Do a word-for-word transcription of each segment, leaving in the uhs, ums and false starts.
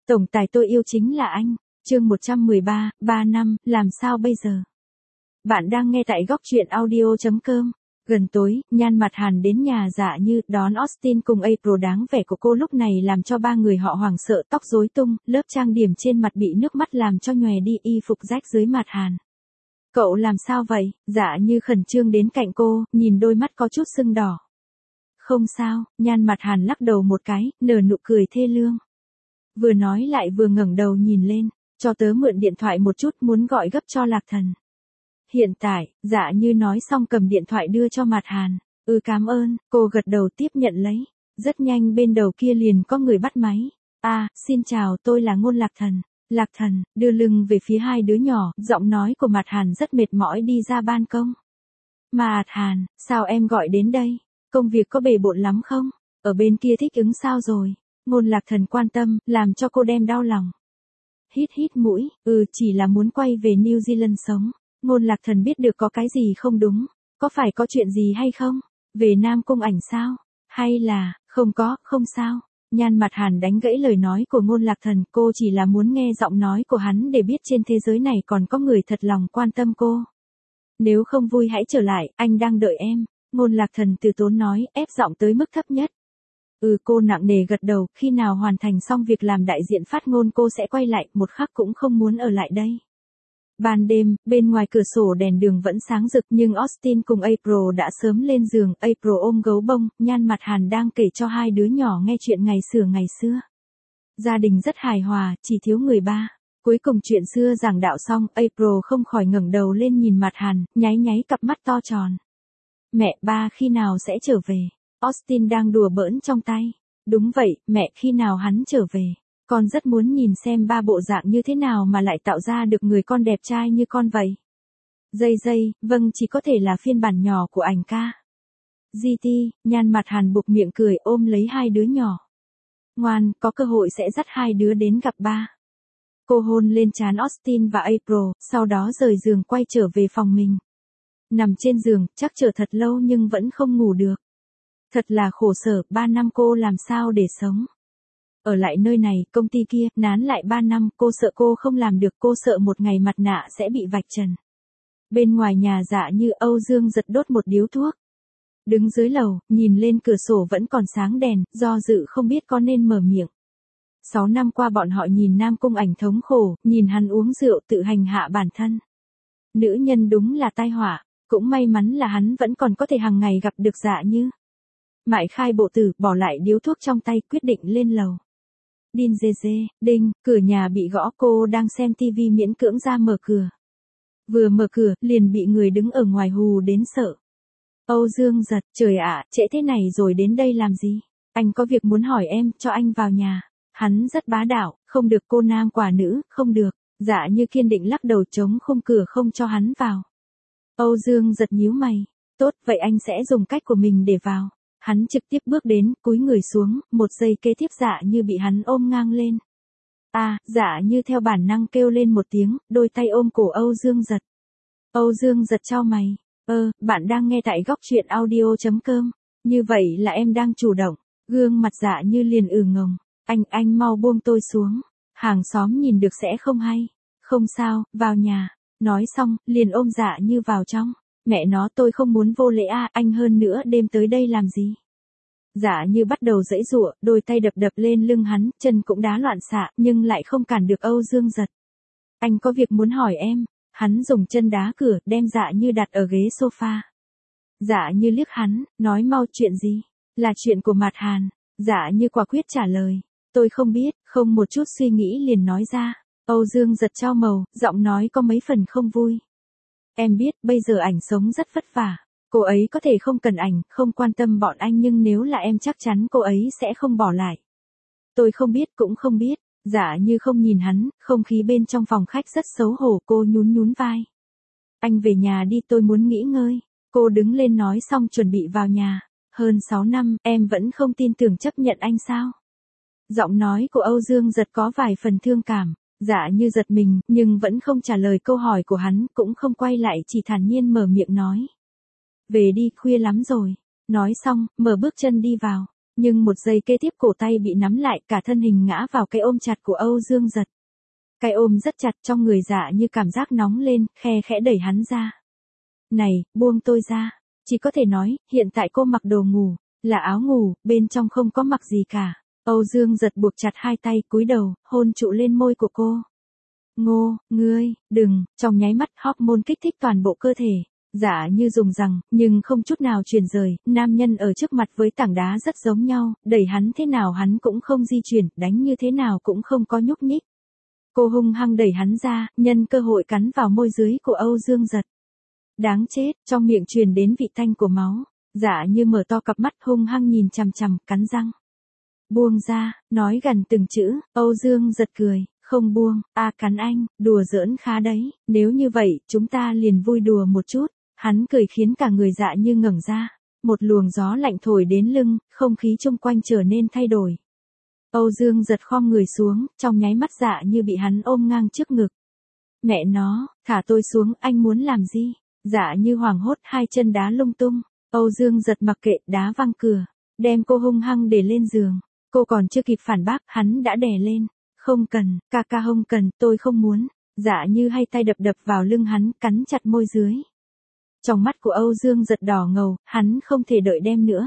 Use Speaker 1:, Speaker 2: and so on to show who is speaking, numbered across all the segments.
Speaker 1: Tổng tài tôi yêu chính là anh. Chương một trăm mười ba, ba năm, làm sao bây giờ? Bạn đang nghe tại góc truyện audio chấm com. Gần tối, Nhan Mặt Hàn đến nhà Dạ Như, đón Austin cùng April đáng vẻ của cô lúc này làm cho ba người họ hoảng sợ, tóc rối tung, lớp trang điểm trên mặt bị nước mắt làm cho nhòe đi, y phục rách dưới Mặt Hàn. Cậu làm sao vậy? Dạ Như khẩn trương đến cạnh cô, nhìn đôi mắt có chút sưng đỏ. Không sao, Nhan Mặt Hàn lắc đầu một cái, nở nụ cười thê lương. Vừa nói lại vừa ngẩng đầu nhìn lên, cho tớ mượn điện thoại một chút, muốn gọi gấp cho Lạc Thần. Hiện tại, Dạ Như nói xong cầm điện thoại đưa cho Mặt Hàn. Ừ cảm ơn, cô gật đầu tiếp nhận lấy. Rất nhanh bên đầu kia liền có người bắt máy. À, xin chào, tôi là Ngôn Lạc Thần. Lạc Thần, đưa lưng về phía hai đứa nhỏ, giọng nói của Mặt Hàn rất mệt mỏi đi ra ban công. Mặt Hàn, sao em gọi đến đây? Công việc có bề bộn lắm không? Ở bên kia thích ứng sao rồi? Ngôn Lạc Thần quan tâm, làm cho cô đem đau lòng. Hít hít mũi, ừ chỉ là muốn quay về New Zealand sống. Ngôn Lạc Thần biết được có cái gì không đúng. Có phải có chuyện gì hay không? Về Nam Cung Ảnh sao? Hay là, không có, không sao. Nhan Mặt Hàn đánh gãy lời nói của Ngôn Lạc Thần, cô chỉ là muốn nghe giọng nói của hắn để biết trên thế giới này còn có người thật lòng quan tâm cô. Nếu không vui hãy trở lại, anh đang đợi em. Ngôn Lạc Thần từ tốn nói, ép giọng tới mức thấp nhất. Ừ cô nặng nề gật đầu, khi nào hoàn thành xong việc làm đại diện phát ngôn cô sẽ quay lại, một khắc cũng không muốn ở lại đây. Ban đêm, bên ngoài cửa sổ đèn đường vẫn sáng rực nhưng Austin cùng April đã sớm lên giường, April ôm gấu bông, Nhan Mặt Hàn đang kể cho hai đứa nhỏ nghe chuyện ngày xưa ngày xưa. Gia đình rất hài hòa, chỉ thiếu người ba. Cuối cùng chuyện xưa giảng đạo xong, April không khỏi ngẩng đầu lên nhìn Mặt Hàn, nháy nháy cặp mắt to tròn. Mẹ, ba khi nào sẽ trở về? Austin đang đùa bỡn trong tay. Đúng vậy, mẹ, khi nào hắn trở về? Con rất muốn nhìn xem ba bộ dạng như thế nào mà lại tạo ra được người con đẹp trai như con vậy. Dây dây, vâng chỉ có thể là phiên bản nhỏ của ảnh ca. giê tê, Nhan Mặt Hàn buộc miệng cười ôm lấy hai đứa nhỏ. Ngoan, có cơ hội sẽ dắt hai đứa đến gặp ba. Cô hôn lên trán Austin và April, sau đó rời giường quay trở về phòng mình. Nằm trên giường, chắc chờ thật lâu nhưng vẫn không ngủ được. Thật là khổ sở, ba năm cô làm sao để sống. Ở lại nơi này, công ty kia, nán lại ba năm, cô sợ cô không làm được, cô sợ một ngày mặt nạ sẽ bị vạch trần. Bên ngoài nhà Dạ Như, Âu Dương giật đốt một điếu thuốc. Đứng dưới lầu, nhìn lên cửa sổ vẫn còn sáng đèn, do dự không biết có nên mở miệng. Sáu năm qua bọn họ nhìn Nam Cung Ảnh thống khổ, nhìn hắn uống rượu tự hành hạ bản thân. Nữ nhân đúng là tai họa, cũng may mắn là hắn vẫn còn có thể hàng ngày gặp được Dạ Như. Mại khai bộ tử, bỏ lại điếu thuốc trong tay, quyết định lên lầu. Đinh dê dê, đinh, cửa nhà bị gõ, cô đang xem tivi miễn cưỡng ra mở cửa. Vừa mở cửa, liền bị người đứng ở ngoài hù đến sợ. Âu Dương giật, trời ạ, trễ thế này rồi đến đây làm gì? Anh có việc muốn hỏi em, cho anh vào nhà. Hắn rất bá đạo, không được cô nam quả nữ, không được. Dạ Như kiên định lắc đầu chống khung cửa không cho hắn vào. Âu Dương giật nhíu mày. Tốt, vậy anh sẽ dùng cách của mình để vào. Hắn trực tiếp bước đến, cúi người xuống, một giây kế tiếp Dạ Như bị hắn ôm ngang lên. À, Dạ Như theo bản năng kêu lên một tiếng, đôi tay ôm cổ Âu Dương giật. Âu Dương giật chau mày. Ơ, bạn đang nghe tại góc truyện audio chấm com. Như vậy là em đang chủ động. Gương mặt Dạ Như liền ừ ngồng. Anh, anh mau buông tôi xuống. Hàng xóm nhìn được sẽ không hay. Không sao, vào nhà. Nói xong, liền ôm Dạ Như vào trong. Mẹ nó tôi không muốn vô lễ à, anh hơn nữa đêm tới đây làm gì? Dạ Như bắt đầu giãy giụa, đôi tay đập đập lên lưng hắn, chân cũng đá loạn xạ, nhưng lại không cản được Âu Dương giật. Anh có việc muốn hỏi em. Hắn dùng chân đá cửa, đem Dạ Như đặt ở ghế sofa. Dạ Như liếc hắn, nói mau chuyện gì? Là chuyện của Mặt Hàn. Dạ Như quả quyết trả lời. Tôi không biết, không một chút suy nghĩ liền nói ra. Âu Dương giật chau màu, giọng nói có mấy phần không vui. Em biết, bây giờ ảnh sống rất vất vả. Cô ấy có thể không cần ảnh, không quan tâm bọn anh nhưng nếu là em chắc chắn cô ấy sẽ không bỏ lại. Tôi không biết cũng không biết. Dạ Như không nhìn hắn, không khí bên trong phòng khách rất xấu hổ, cô nhún nhún vai. Anh về nhà đi, tôi muốn nghỉ ngơi. Cô đứng lên nói xong chuẩn bị vào nhà. Hơn sáu năm, em vẫn không tin tưởng chấp nhận anh sao? Giọng nói của Âu Dương giật có vài phần thương cảm. Dạ Như giật mình, nhưng vẫn không trả lời câu hỏi của hắn, cũng không quay lại, chỉ thản nhiên mở miệng nói. Về đi, khuya lắm rồi. Nói xong, mở bước chân đi vào. Nhưng một giây kế tiếp cổ tay bị nắm lại, cả thân hình ngã vào cái ôm chặt của Âu Dương Giật. Cái ôm rất chặt, trong người Dạ Như cảm giác nóng lên, khe khẽ đẩy hắn ra. Này, buông tôi ra. Chỉ có thể nói, hiện tại cô mặc đồ ngủ, là áo ngủ, bên trong không có mặc gì cả. Âu Dương Giật buộc chặt hai tay, cúi đầu, hôn trụ lên môi của cô. Ngô, ngươi, đừng, trong nháy mắt hormone kích thích toàn bộ cơ thể. Dạ Như dùng rằng, nhưng không chút nào chuyển rời, nam nhân ở trước mặt với tảng đá rất giống nhau, đẩy hắn thế nào hắn cũng không di chuyển, đánh như thế nào cũng không có nhúc nhích. Cô hung hăng đẩy hắn ra, nhân cơ hội cắn vào môi dưới của Âu Dương Giật. Đáng chết, trong miệng truyền đến vị tanh của máu. Dạ Như mở to cặp mắt hung hăng nhìn chằm chằm, cắn răng. Buông ra, nói gần từng chữ. Âu Dương Giật cười. Không buông, a cắn anh, đùa giỡn khá đấy, nếu như vậy, chúng ta liền vui đùa một chút. Hắn cười khiến cả người Dạ Như ngẩng ra. Một luồng gió lạnh thổi đến lưng, không khí chung quanh trở nên thay đổi. Âu Dương Giật khom người xuống, trong nháy mắt Dạ Như bị hắn ôm ngang trước ngực. Mẹ nó, thả tôi xuống, anh muốn làm gì? Dạ Như hoảng hốt, hai chân đá lung tung. Âu Dương Giật mặc kệ, đá văng cửa, đem cô hung hăng để lên giường. Cô còn chưa kịp phản bác, hắn đã đè lên. Không cần, ca ca không cần, tôi không muốn. Dạ Như hay tay đập đập vào lưng hắn, cắn chặt môi dưới. Trong mắt của Âu Dương Giật đỏ ngầu, hắn không thể đợi đem nữa.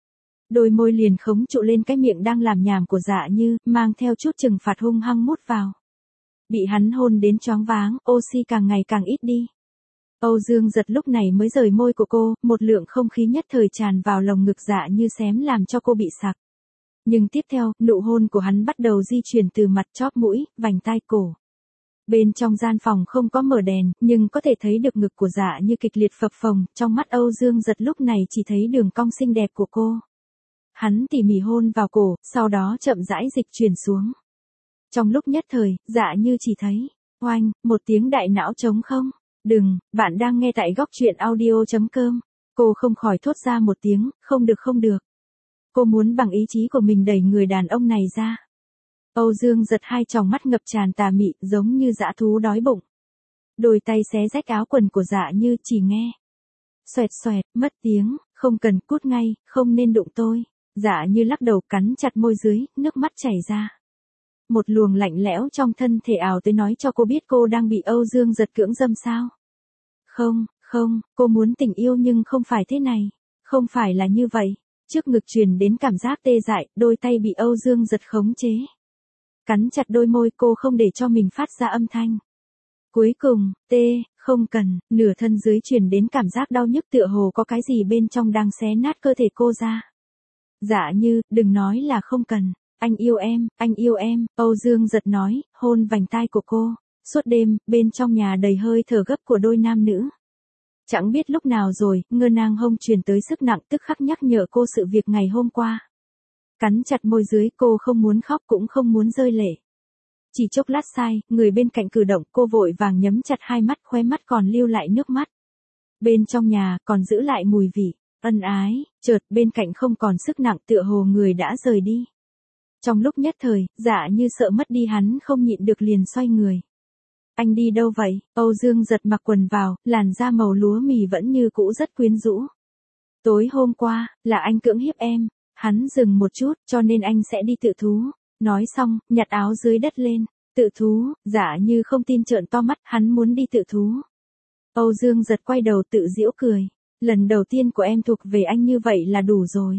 Speaker 1: Đôi môi liền khống trụ lên cái miệng đang làm nhảm của Dạ Như, mang theo chút trừng phạt hung hăng mút vào. Bị hắn hôn đến choáng váng, oxy càng ngày càng ít đi. Âu Dương Giật lúc này mới rời môi của cô, một lượng không khí nhất thời tràn vào lồng ngực Dạ Như xém làm cho cô bị sặc. Nhưng tiếp theo, nụ hôn của hắn bắt đầu di chuyển từ mặt chóp mũi, vành tai cổ. Bên trong gian phòng không có mở đèn, nhưng có thể thấy được ngực của Dạ Như kịch liệt phập phồng, trong mắt Âu Dương Giật lúc này chỉ thấy đường cong xinh đẹp của cô. Hắn tỉ mỉ hôn vào cổ, sau đó chậm rãi dịch chuyển xuống. Trong lúc nhất thời, Dạ Như chỉ thấy, oanh, một tiếng đại não trống không. Đừng, bạn đang nghe tại góc truyện audio chấm com. Cô không khỏi thốt ra một tiếng, không được không được. Cô muốn bằng ý chí của mình đẩy người đàn ông này ra. Âu Dương Giật hai tròng mắt ngập tràn tà mị, giống như dã thú đói bụng. Đôi tay xé rách áo quần của Dạ Như, chỉ nghe. Xoẹt xoẹt, mất tiếng, không cần, cút ngay, không nên đụng tôi. Dạ Như lắc đầu, cắn chặt môi dưới, nước mắt chảy ra. Một luồng lạnh lẽo trong thân thể ảo tới nói cho cô biết cô đang bị Âu Dương Giật cưỡng dâm sao. Không, không, cô muốn tình yêu nhưng không phải thế này. Không phải là như vậy. Trước ngực truyền đến cảm giác tê dại, đôi tay bị Âu Dương Giật khống chế. Cắn chặt đôi môi, cô không để cho mình phát ra âm thanh. Cuối cùng, tê, không cần, nửa thân dưới truyền đến cảm giác đau nhức tựa hồ có cái gì bên trong đang xé nát cơ thể cô ra. Dạ Như, đừng nói là không cần. Anh yêu em, anh yêu em, Âu Dương Giật nói, hôn vành tai của cô. Suốt đêm, bên trong nhà đầy hơi thở gấp của đôi nam nữ. Chẳng biết lúc nào rồi, ngơ nang hông truyền tới sức nặng, tức khắc nhắc nhở cô sự việc ngày hôm qua. Cắn chặt môi dưới, cô không muốn khóc cũng không muốn rơi lệ. Chỉ chốc lát sai, người bên cạnh cử động, cô vội vàng nhắm chặt hai mắt, khóe mắt còn lưu lại nước mắt. Bên trong nhà, còn giữ lại mùi vị, ân ái, chợt bên cạnh không còn sức nặng, tựa hồ người đã rời đi. Trong lúc nhất thời, Dạ Như sợ mất đi hắn không nhịn được liền xoay người. Anh đi đâu vậy? Âu Dương Giật mặc quần vào, làn da màu lúa mì vẫn như cũ rất quyến rũ. Tối hôm qua, là anh cưỡng hiếp em. Hắn dừng một chút, cho nên anh sẽ đi tự thú. Nói xong, nhặt áo dưới đất lên. Tự thú, Dạ Như không tin trợn to mắt, hắn muốn đi tự thú. Âu Dương Giật quay đầu tự giễu cười. Lần đầu tiên của em thuộc về anh như vậy là đủ rồi.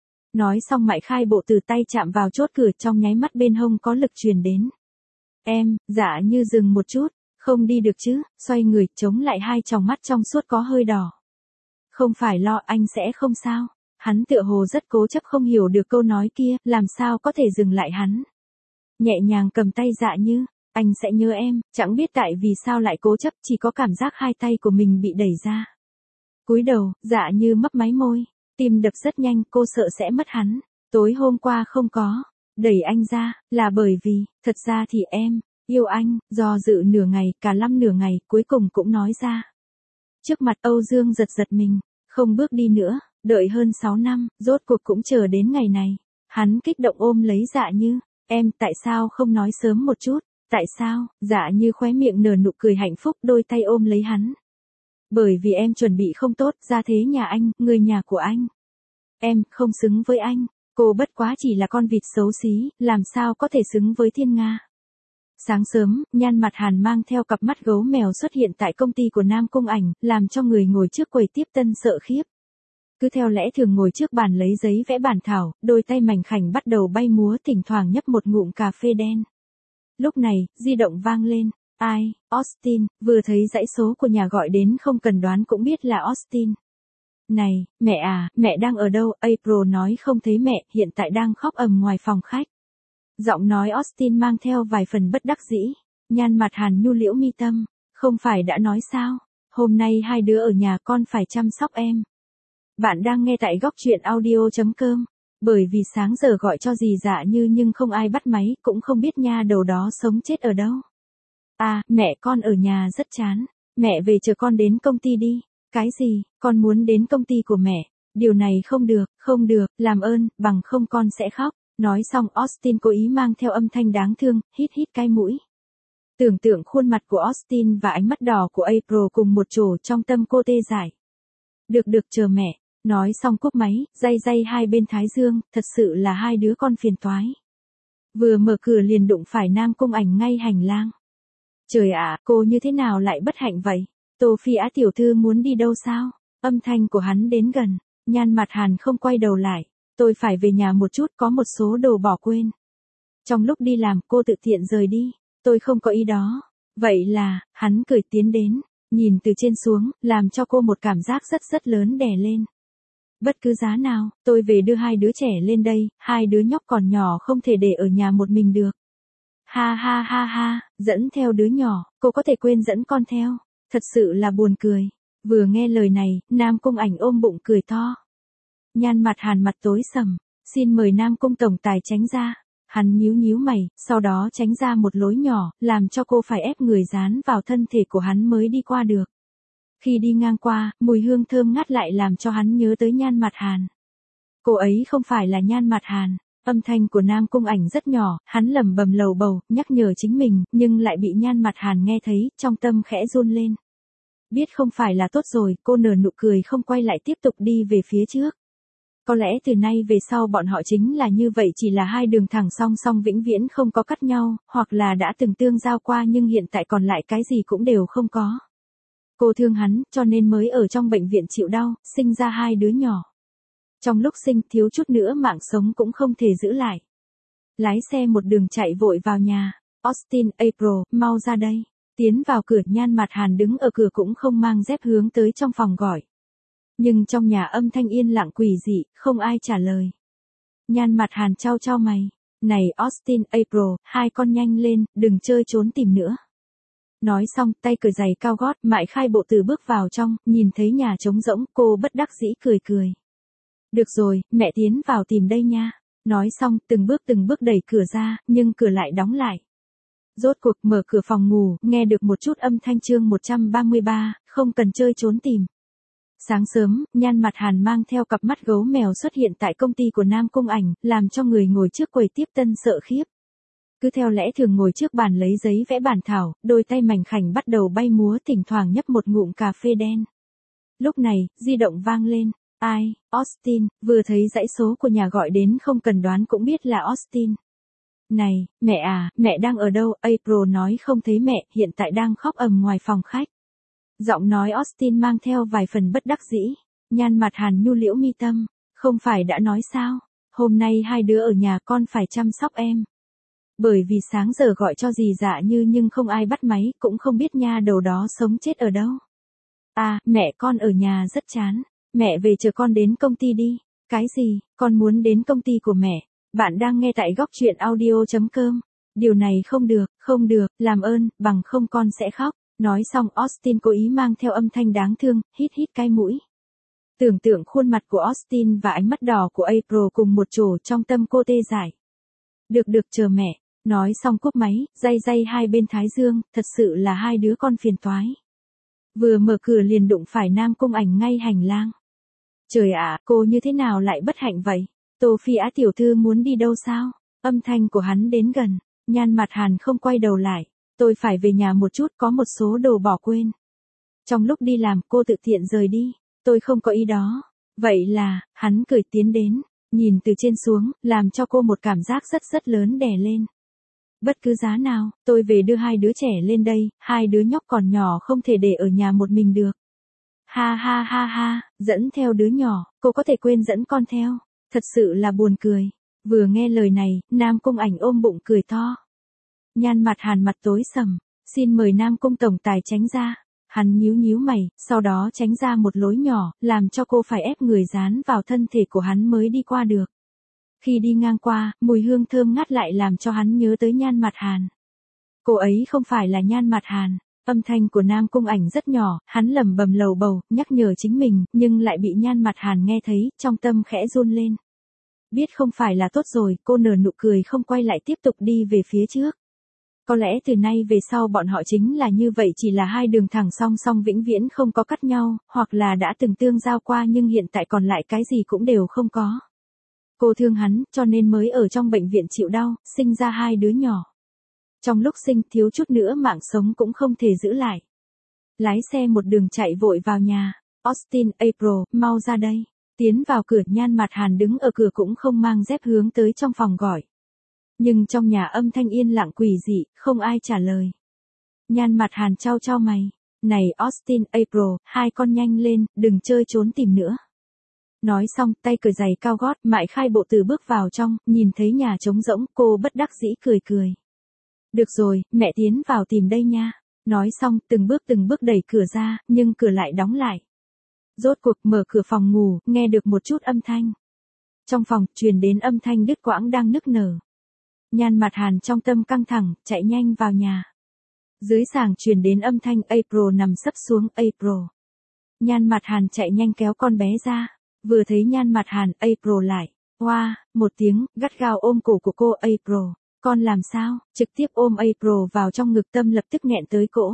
Speaker 1: Nói xong mại khai bộ từ tay chạm vào chốt cửa, trong nháy mắt bên hông có lực truyền đến. Em, Dạ Như dừng một chút, không đi được chứ, xoay người, chống lại hai tròng mắt trong suốt có hơi đỏ. Không phải lo, anh sẽ không sao. Hắn tựa hồ rất cố chấp không hiểu được câu nói kia, làm sao có thể dừng lại hắn. Nhẹ nhàng cầm tay Dạ Như, anh sẽ nhớ em, chẳng biết tại vì sao lại cố chấp, chỉ có cảm giác hai tay của mình bị đẩy ra. Cúi đầu, Dạ Như mấp máy môi, tim đập rất nhanh, cô sợ sẽ mất hắn. Tối hôm qua không có đẩy anh ra, là bởi vì, thật ra thì em yêu anh, do dự nửa ngày, cả năm nửa ngày, cuối cùng cũng nói ra. Trước mặt Âu Dương Giật giật mình, không bước đi nữa, đợi hơn sáu năm, rốt cuộc cũng chờ đến ngày này. Hắn kích động ôm lấy Dạ Như, em, tại sao không nói sớm một chút, tại sao? Dạ Như khóe miệng nở nụ cười hạnh phúc, đôi tay ôm lấy hắn. Bởi vì em chuẩn bị không tốt, ra thế nhà anh, người nhà của anh. Em, không xứng với anh. Cô bất quá chỉ là con vịt xấu xí, làm sao có thể xứng với Thiên Nga. Sáng sớm, Nhan Mặt Hàn mang theo cặp mắt gấu mèo xuất hiện tại công ty của Nam Cung Ảnh, làm cho người ngồi trước quầy tiếp tân sợ khiếp. Cứ theo lẽ thường ngồi trước bàn lấy giấy vẽ bản thảo, đôi tay mảnh khảnh bắt đầu bay múa, thỉnh thoảng nhấp một ngụm cà phê đen. Lúc này, di động vang lên. Ai, Austin, vừa thấy dãy số của nhà gọi đến không cần đoán cũng biết là Austin. Này, mẹ à, mẹ đang ở đâu? April nói không thấy mẹ, hiện tại đang khóc ầm ngoài phòng khách. Giọng nói Austin mang theo vài phần bất đắc dĩ. Nhan Mặt Hàn nhu liễu mi tâm. Không phải đã nói sao? Hôm nay hai đứa ở nhà, con phải chăm sóc em. Bạn đang nghe tại góc truyện audio chấm com. Bởi vì sáng giờ gọi cho dì Dạ Như nhưng không ai bắt máy, cũng không biết nha đầu đó sống chết ở đâu. À, mẹ con ở nhà rất chán. Mẹ về chờ con đến công ty đi. Cái gì, con muốn đến công ty của mẹ? Điều này không được, không được, làm ơn, bằng không con sẽ khóc. Nói xong Austin cố ý mang theo âm thanh đáng thương, hít hít cái mũi. Tưởng tượng khuôn mặt của Austin và ánh mắt đỏ của April cùng một chỗ, trong tâm cô tê dại. Được được, chờ mẹ. Nói xong cúp máy, day day hai bên thái dương, thật sự là hai đứa con phiền toái. Vừa mở cửa liền đụng phải Nam Cung Ảnh ngay hành lang. Trời ạ, cô như thế nào lại bất hạnh vậy? Tô Phi Á tiểu thư muốn đi đâu sao? Âm thanh của hắn đến gần. Nhan Mặt Hàn không quay đầu lại. Tôi phải về nhà một chút, có một số đồ bỏ quên. Trong lúc đi làm, cô tự tiện rời đi. Tôi không có ý đó. Vậy là, hắn cười tiến đến, nhìn từ trên xuống, làm cho cô một cảm giác rất rất lớn đè lên. Bất cứ giá nào, tôi về đưa hai đứa trẻ lên đây, hai đứa nhóc còn nhỏ không thể để ở nhà một mình được. Ha ha ha ha, dẫn theo đứa nhỏ, cô có thể quên dẫn con theo. Thật sự là buồn cười. Vừa nghe lời này, Nam Cung Ảnh ôm bụng cười to. Nhan Mặt Hàn mặt tối sầm, xin mời Nam Cung tổng tài tránh ra. Hắn nhíu nhíu mày, sau đó tránh ra một lối nhỏ, làm cho cô phải ép người dán vào thân thể của hắn mới đi qua được. Khi đi ngang qua, mùi hương thơm ngát lại làm cho hắn nhớ tới Nhan Mặt Hàn. Cô ấy không phải là Nhan Mặt Hàn. Âm thanh của Nam Cung Ảnh rất nhỏ, hắn lẩm bẩm lầu bầu, nhắc nhở chính mình, nhưng lại bị Nhan Mặt Hàn nghe thấy, trong tâm khẽ run lên. Biết không phải là tốt rồi, cô nở nụ cười không quay lại tiếp tục đi về phía trước. Có lẽ từ nay về sau bọn họ chính là như vậy, chỉ là hai đường thẳng song song vĩnh viễn không có cắt nhau, hoặc là đã từng tương giao qua nhưng hiện tại còn lại cái gì cũng đều không có. Cô thương hắn, cho nên mới ở trong bệnh viện chịu đau, sinh ra hai đứa nhỏ. Trong lúc sinh, thiếu chút nữa mạng sống cũng không thể giữ lại. Lái xe một đường chạy vội vào nhà. Austin, April, mau ra đây. Tiến vào cửa, Nhan Mặt Hàn đứng ở cửa cũng không mang dép hướng tới trong phòng gọi. Nhưng trong nhà âm thanh yên lặng quỷ dị, không ai trả lời. Nhan Mặt Hàn chau chau mày. Này Austin, April, hai con nhanh lên, đừng chơi trốn tìm nữa. Nói xong, tay cởi giày cao gót, Mại Khai bộ từ bước vào trong, nhìn thấy nhà trống rỗng, cô bất đắc dĩ cười cười. Được rồi, mẹ tiến vào tìm đây nha. Nói xong, từng bước từng bước đẩy cửa ra, nhưng cửa lại đóng lại. Rốt cuộc mở cửa phòng ngủ, nghe được một chút âm thanh. Chương một trăm ba mươi ba, không cần chơi trốn tìm. Sáng sớm, Nhan Mặt Hàn mang theo cặp mắt gấu mèo xuất hiện tại công ty của Nam Cung Ảnh, làm cho người ngồi trước quầy tiếp tân sợ khiếp. Cứ theo lẽ thường ngồi trước bàn lấy giấy vẽ bản thảo, đôi tay mảnh khảnh bắt đầu bay múa, thỉnh thoảng nhấp một ngụm cà phê đen. Lúc này, di động vang lên. Ai, Austin, vừa thấy dãy số của nhà gọi đến không cần đoán cũng biết là Austin. Này, mẹ à, mẹ đang ở đâu? April nói không thấy mẹ, hiện tại đang khóc ầm ngoài phòng khách. Giọng nói Austin mang theo vài phần bất đắc dĩ. Nhan Mặt Hàn nhu liễu mi tâm. Không phải đã nói sao? Hôm nay hai đứa ở nhà, con phải chăm sóc em. Bởi vì sáng giờ gọi cho dì Dạ Như nhưng không ai bắt máy, cũng không biết nha đầu đó sống chết ở đâu. À, mẹ con ở nhà rất chán. Mẹ về chờ con đến công ty đi. Cái gì, con muốn đến công ty của mẹ? Bạn đang nghe tại góc truyện audio chấm com. Điều này không được, không được, làm ơn, bằng không con sẽ khóc. Nói xong Austin cố ý mang theo âm thanh đáng thương, hít hít cái mũi. Tưởng tượng khuôn mặt của Austin và ánh mắt đỏ của April cùng một chỗ, trong tâm cô tê dại. Được được, chờ mẹ. Nói xong cúp máy, day day hai bên thái dương, thật sự là hai đứa con phiền toái. Vừa mở cửa liền đụng phải Nam Cung Ảnh ngay hành lang. Trời ạ, cô như thế nào lại bất hạnh vậy? Tô Phi Á tiểu thư muốn đi đâu sao? Âm thanh của hắn đến gần. Nhan Mặt Hàn không quay đầu lại. Tôi phải về nhà một chút, có một số đồ bỏ quên. Trong lúc đi làm, cô tự tiện rời đi. Tôi không có ý đó. Vậy là, hắn cười tiến đến, Nhìn từ trên xuống, làm cho cô một cảm giác rất rất lớn đè lên. Bất cứ giá nào, tôi về đưa hai đứa trẻ lên đây, hai đứa nhóc còn nhỏ không thể để ở nhà một mình được. Ha ha ha ha, dẫn theo đứa nhỏ, cô có thể quên dẫn con theo. Thật sự là buồn cười. Vừa nghe lời này, Nam Cung Ảnh ôm bụng cười to. Nhan Mặt Hàn mặt tối sầm, xin mời Nam Cung tổng tài tránh ra. Hắn nhíu nhíu mày, sau đó tránh ra một lối nhỏ, làm cho cô phải ép người dán vào thân thể của hắn mới đi qua được. Khi đi ngang qua, mùi hương thơm ngát lại làm cho hắn nhớ tới Nhan Mặt Hàn. Cô ấy không phải là Nhan Mặt Hàn. Âm thanh của Nam Cung Ảnh rất nhỏ, hắn lẩm bẩm lầu bầu, nhắc nhở chính mình, nhưng lại bị Nhan Mặt Hàn nghe thấy, trong tâm khẽ run lên. Biết không phải là tốt rồi, cô nở nụ cười không quay lại tiếp tục đi về phía trước. Có lẽ từ nay về sau bọn họ chính là như vậy, chỉ là hai đường thẳng song song vĩnh viễn không có cắt nhau, hoặc là đã từng tương giao qua nhưng hiện tại còn lại cái gì cũng đều không có. Cô thương hắn, cho nên mới ở trong bệnh viện chịu đau, sinh ra hai đứa nhỏ. Trong lúc sinh thiếu chút nữa mạng sống cũng không thể giữ lại. Lái xe một đường chạy vội vào nhà. Austin, April, mau ra đây. Tiến vào cửa, Nhan Mặt Hàn đứng ở cửa cũng không mang dép hướng tới trong phòng gọi. Nhưng trong nhà âm thanh yên lặng quỷ dị, không ai trả lời. Nhan Mặt Hàn chau chau mày. Này Austin, April, hai con nhanh lên, đừng chơi trốn tìm nữa. Nói xong, tay cởi giày cao gót, Mại Khai Bộ Từ bước vào trong, nhìn thấy nhà trống rỗng, cô bất đắc dĩ cười cười. Được rồi, mẹ tiến vào tìm đây nha. Nói xong, từng bước từng bước đẩy cửa ra, nhưng cửa lại đóng lại. Rốt cuộc mở cửa phòng ngủ, nghe được một chút âm thanh. Trong phòng, truyền đến âm thanh đứt quãng đang nức nở. Nhan Mặt Hàn trong tâm căng thẳng, chạy nhanh vào nhà. Dưới sàng truyền đến âm thanh April nằm sấp xuống, April. Nhan Mặt Hàn chạy nhanh kéo con bé ra. Vừa thấy Nhan Mặt Hàn, April lại. Hoa, wow, một tiếng, gắt gao ôm cổ của cô, April. Con làm sao, trực tiếp ôm April vào trong ngực, tâm lập tức nghẹn tới cổ.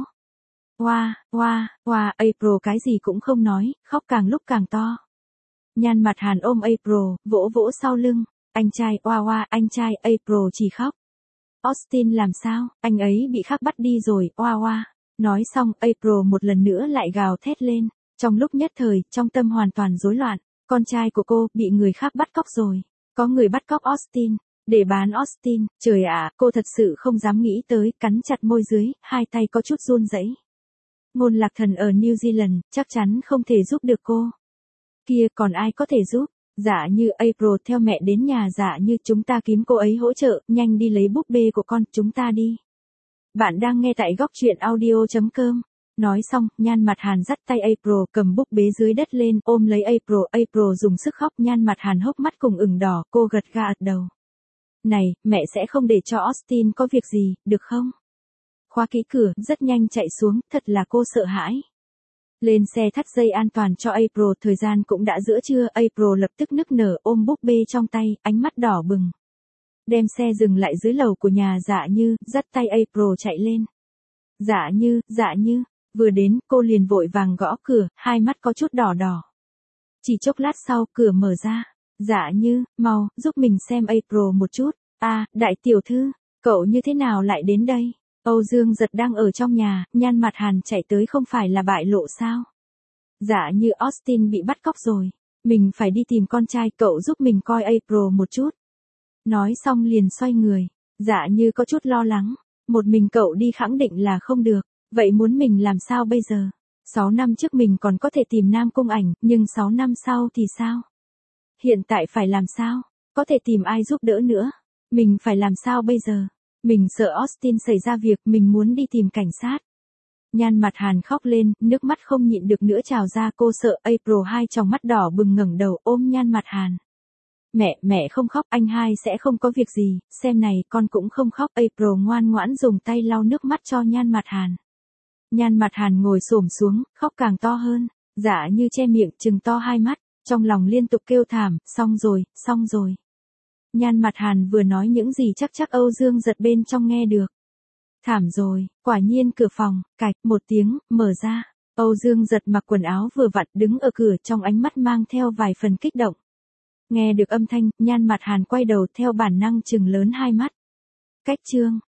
Speaker 1: Hoa, wow, hoa, wow, hoa, wow, April cái gì cũng không nói, khóc càng lúc càng to. Nhan Mặt Hàn ôm April, vỗ vỗ sau lưng. Anh trai, hoa wow, hoa, wow, anh trai, April chỉ khóc. Austin làm sao, anh ấy bị khác bắt đi rồi, hoa wow, hoa. Wow. Nói xong, April một lần nữa lại gào thét lên. Trong lúc nhất thời, trong tâm hoàn toàn rối loạn. Con trai của cô, bị người khác bắt cóc rồi. Có người bắt cóc Austin. Để bán Austin, trời ạ, à, cô thật sự không dám nghĩ tới, cắn chặt môi dưới, hai tay có chút run rẩy. Ngôn Lạc Thần ở New Zealand, chắc chắn không thể giúp được cô. Kia, còn ai có thể giúp? Dạ như April theo mẹ đến nhà, dạ như chúng ta kiếm cô ấy hỗ trợ, nhanh đi lấy búp bê của con, chúng ta đi. Bạn đang nghe tại góc truyện audio chấm com. Nói xong, Nhan Mặt Hàn dắt tay April cầm búp bế dưới đất lên, ôm lấy April, April dùng sức khóc, Nhan Mặt Hàn hốc mắt cùng ửng đỏ, cô gật gà ật đầu. Này, mẹ sẽ không để cho Austin có việc gì, được không? Khóa kỹ cửa, rất nhanh chạy xuống, thật là cô sợ hãi. Lên xe thắt dây an toàn cho April, thời gian cũng đã giữa trưa, April lập tức nức nở ôm búp bê trong tay, ánh mắt đỏ bừng. Đem xe dừng lại dưới lầu của nhà Dạ Như, dắt tay April chạy lên. Dạ Như, Dạ Như, vừa đến, cô liền vội vàng gõ cửa, hai mắt có chút đỏ đỏ. Chỉ chốc lát sau, cửa mở ra. Dạ Như, mau, giúp mình xem April một chút. À, đại tiểu thư, cậu như thế nào lại đến đây? Âu Dương Giật đang ở trong nhà, Nhan Mặt Hàn chạy tới không phải là bại lộ sao? Dạ Như, Austin bị bắt cóc rồi. Mình phải đi tìm con trai, cậu giúp mình coi April một chút. Nói xong liền xoay người. Dạ Như có chút lo lắng. Một mình cậu đi khẳng định là không được. Vậy muốn mình làm sao bây giờ? Sáu năm trước mình còn có thể tìm Nam Cung Ảnh, nhưng sáu năm sau thì sao? Hiện tại phải làm sao? Có thể tìm ai giúp đỡ nữa? Mình phải làm sao bây giờ? Mình sợ Austin xảy ra việc, mình muốn đi tìm cảnh sát. Nhan Mặt Hàn khóc lên, nước mắt không nhịn được nữa trào ra, cô sợ. April hai tròng mắt đỏ bừng ngẩng đầu ôm Nhan Mặt Hàn. Mẹ, mẹ không khóc, anh hai sẽ không có việc gì, xem này, con cũng không khóc. April ngoan ngoãn dùng tay lau nước mắt cho Nhan Mặt Hàn. Nhan Mặt Hàn ngồi xổm xuống, khóc càng to hơn. Dạ Như che miệng, trừng to hai mắt, trong lòng liên tục kêu thảm, xong rồi, xong rồi. Nhan Mặt Hàn vừa nói những gì chắc chắc Âu Dương Giật bên trong nghe được. Thảm rồi, quả nhiên cửa phòng, cạch, một tiếng, mở ra. Âu Dương Giật mặc quần áo vừa vặn đứng ở cửa, trong ánh mắt mang theo vài phần kích động. Nghe được âm thanh, Nhan Mặt Hàn quay đầu theo bản năng trừng lớn hai mắt. Cách chương.